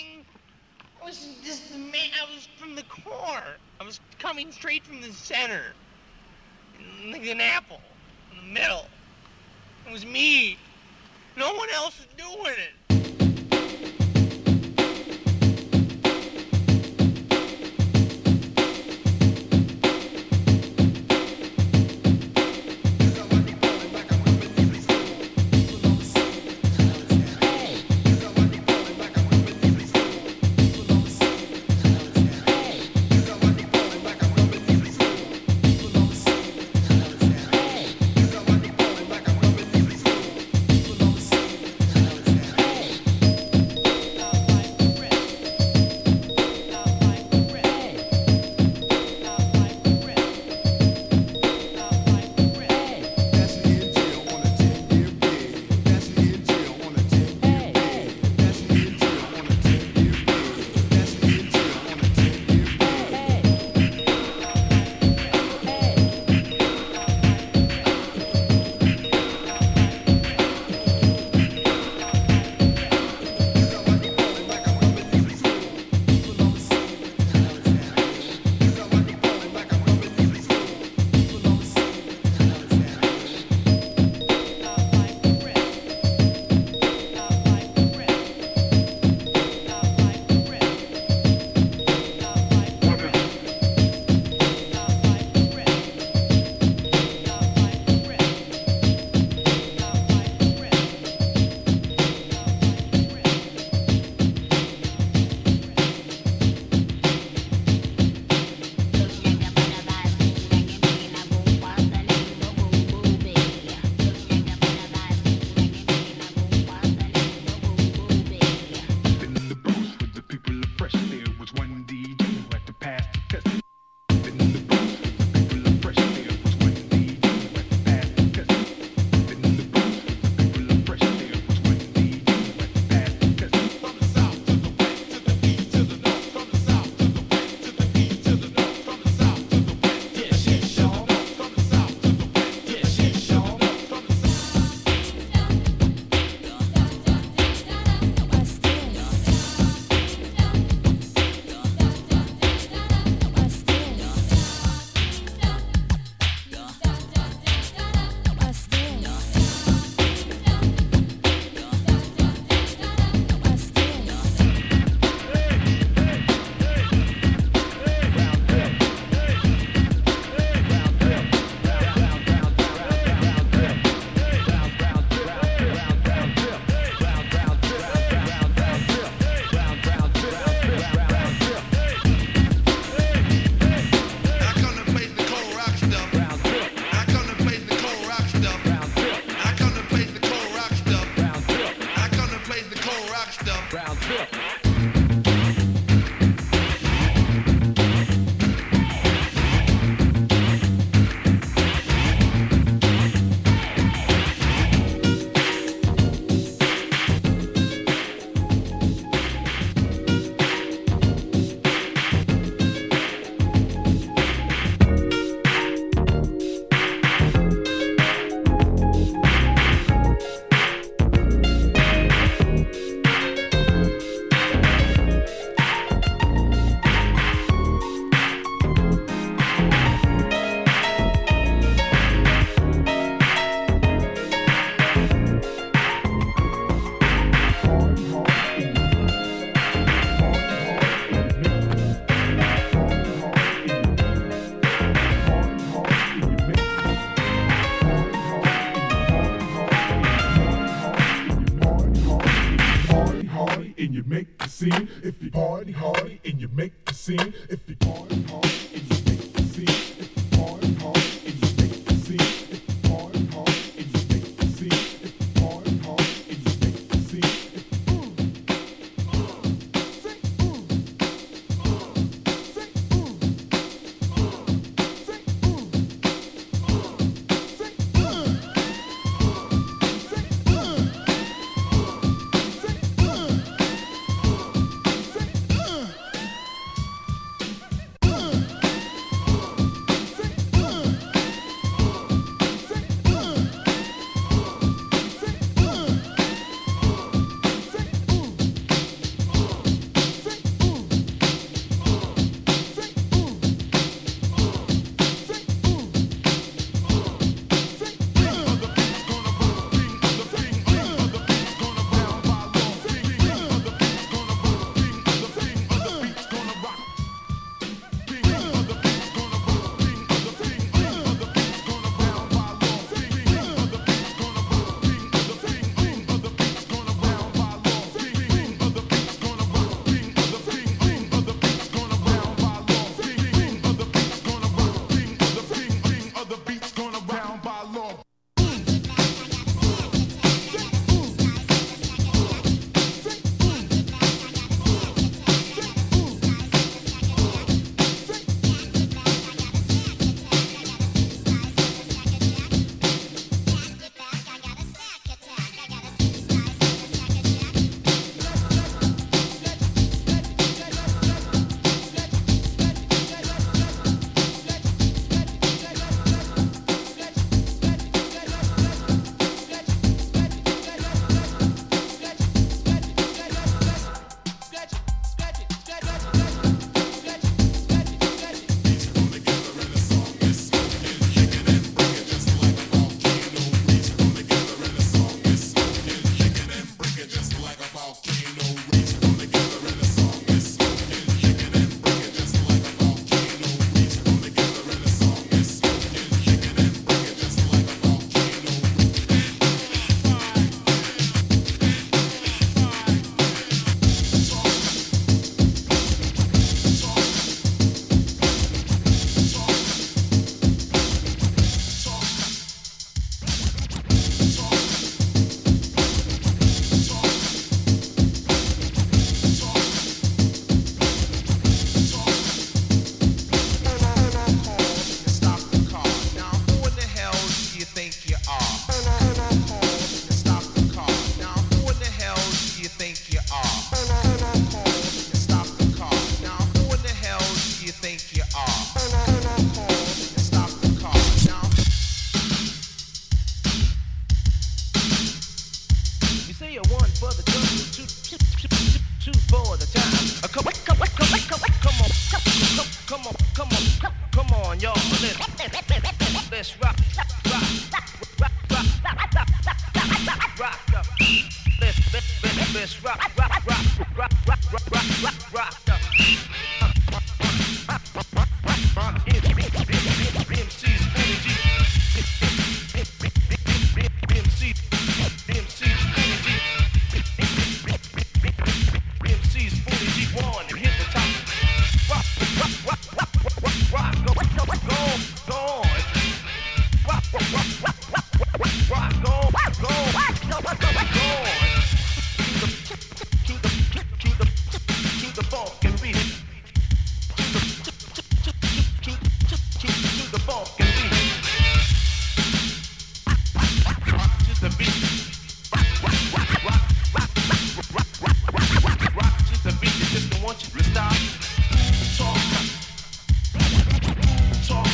thing. I was just the man. I was from the core. I was coming straight from the center, like an apple in the middle. It was me. No one else was doing it. scene. If you party hard and you make the scene. If you party hard and you make the scene. If you party hard and you make the scene. If you party hard and you make the scene. If you party hard and you make the scene. If you uh, uh, say uh, uh, say uh, uh, say uh, uh, say uh, say uh, say uh. think you are? Pull on, pull on, pull and stop the car. Now, you say you're one for the trouble, two, two, two, two, two for the time. Uh, come, come, come, come, come, come on, come, come, come on, come on, come, come on, y'all. Let's, let's rock, rock, rock, rock, rock, rock, rock, rock, up. Let's, let's, let's, let's rock, rock, rock, rock, rock, rock, rock, rock, rock, up. M C's energy. M C, M C's energy. M C's energy one and hit the top. Rock, rock, rock, rock, rock, rock, go, go, go, go on. Rock, rock, rock, rock, rock, rock, go, go, go, go, go on. Keep the, keep the, keep the, keep the funk and beat it. Keep, keep, keep the funk and beat it. Rock to the beat. Rock, rock, rock, rock, rock, rock, rock, rock, rock, rock to the beat. They just don't want you to stop. Talk, talk,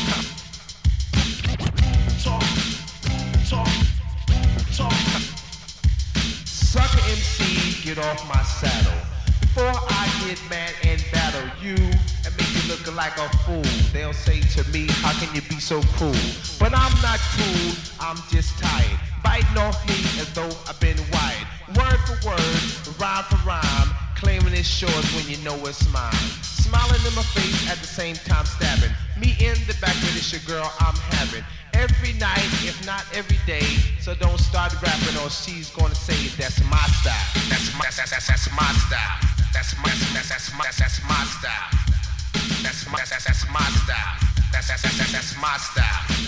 talk, talk, talk. sucker M C, get off my saddle. Before I get mad and battle you and make you look like a fool, they'll say to me, how can you be so cruel? But I'm not cruel, I'm just tired, biting off me as though I've been wired. Word for word, rhyme for rhyme, claiming it's yours when you know it's mine. Smiling in my face at the same time stabbing me in the back with it's your girl I'm having. Every night, if not every day, so don't start rapping or she's gonna say that's my style. That's my, that's, that's, that's my style. That's my, that's, that's my, that's my style. That's my, that's, that's my style. That's, that's, that's, that's my style.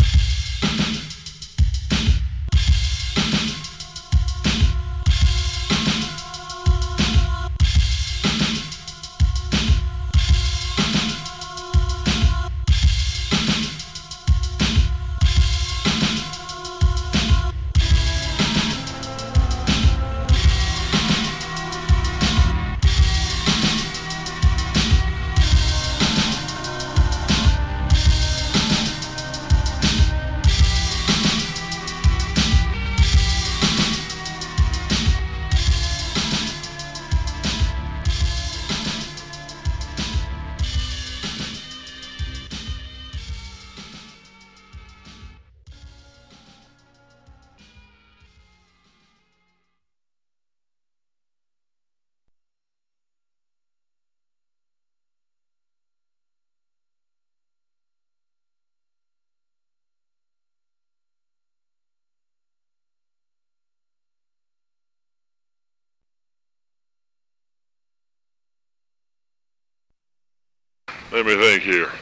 Let me think here.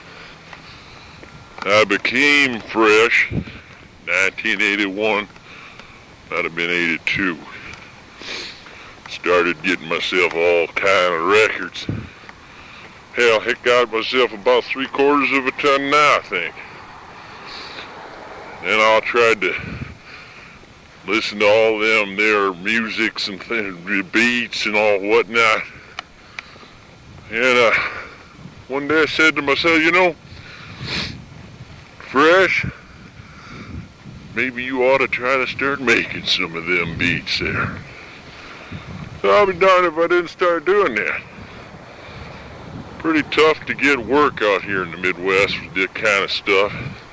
I became fresh nineteen eighty-one, might have been eighty-two. Started getting myself all kind of records. Hell, I got myself about three quarters of a ton now, I think. Then I tried to listen to all them their musics and th- beats and all whatnot. And uh, one day I said to myself, you know, Fresh, maybe you ought to try to start making some of them beats there. So I'll be darned if I didn't start doing that. Pretty tough to get work out here in the Midwest with that kind of stuff.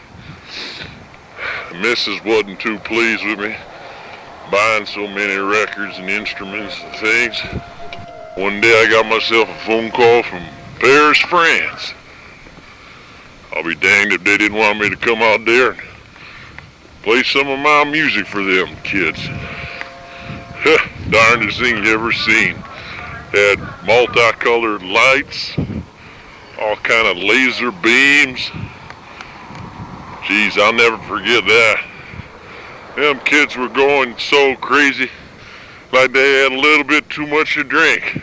The missus wasn't too pleased with me buying so many records and instruments and things. One day I got myself a phone call from Paris, France. I'll be danged if they didn't want me to come out there and play some of my music for them kids. Darndest thing you ever seen. Had multicolored lights, all kind of laser beams. Geez, I'll never forget that. Them kids were going so crazy, like they had a little bit too much to drink.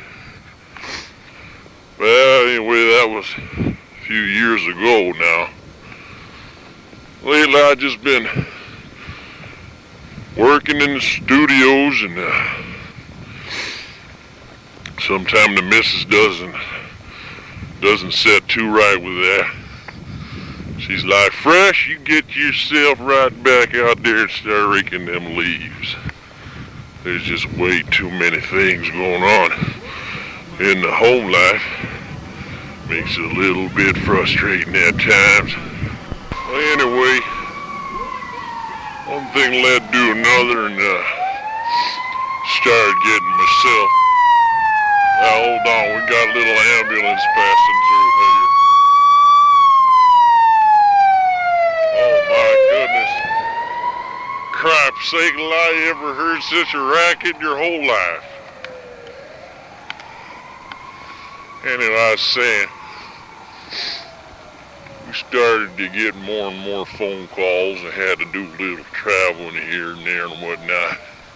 Well, anyway, that was a few years ago now. Lately, I've just been working in the studios, and uh, sometimes the missus doesn't doesn't set too right with that. She's like, Fresh, you get yourself right back out there and start raking them leaves. There's just way too many things going on in the home life. Makes it a little bit frustrating at times. Well, anyway, one thing led to another, and uh, started getting myself. Now, hold on, we got a little ambulance passing through here. Oh my goodness. Crap's sake, I ever heard such a racket your whole life. Anyway, I was saying, we started to get more and more phone calls and had to do a little traveling here and there and whatnot.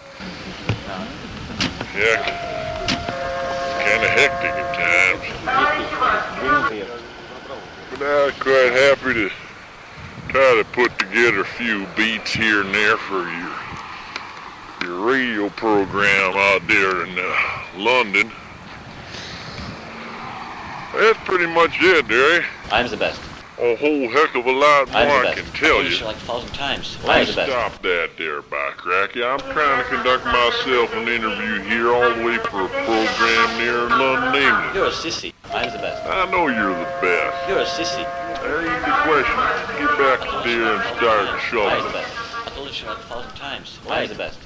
Yeah, kind of hectic at times. But I was quite happy to try to put together a few beats here and there for your, your radio program out there in uh, London. That's pretty much it, Derry. I'm the best. A whole heck of a lot more I can tell you. Like a thousand times. Well, stop that there, Backracky. I'm trying to conduct myself an interview here all the way for a program near London, England. You're a sissy. I'm the best. I know you're the best. You're a sissy. There ain't the question. Get back there and start the show. I'm the best. I told you like a thousand times. I'm the best.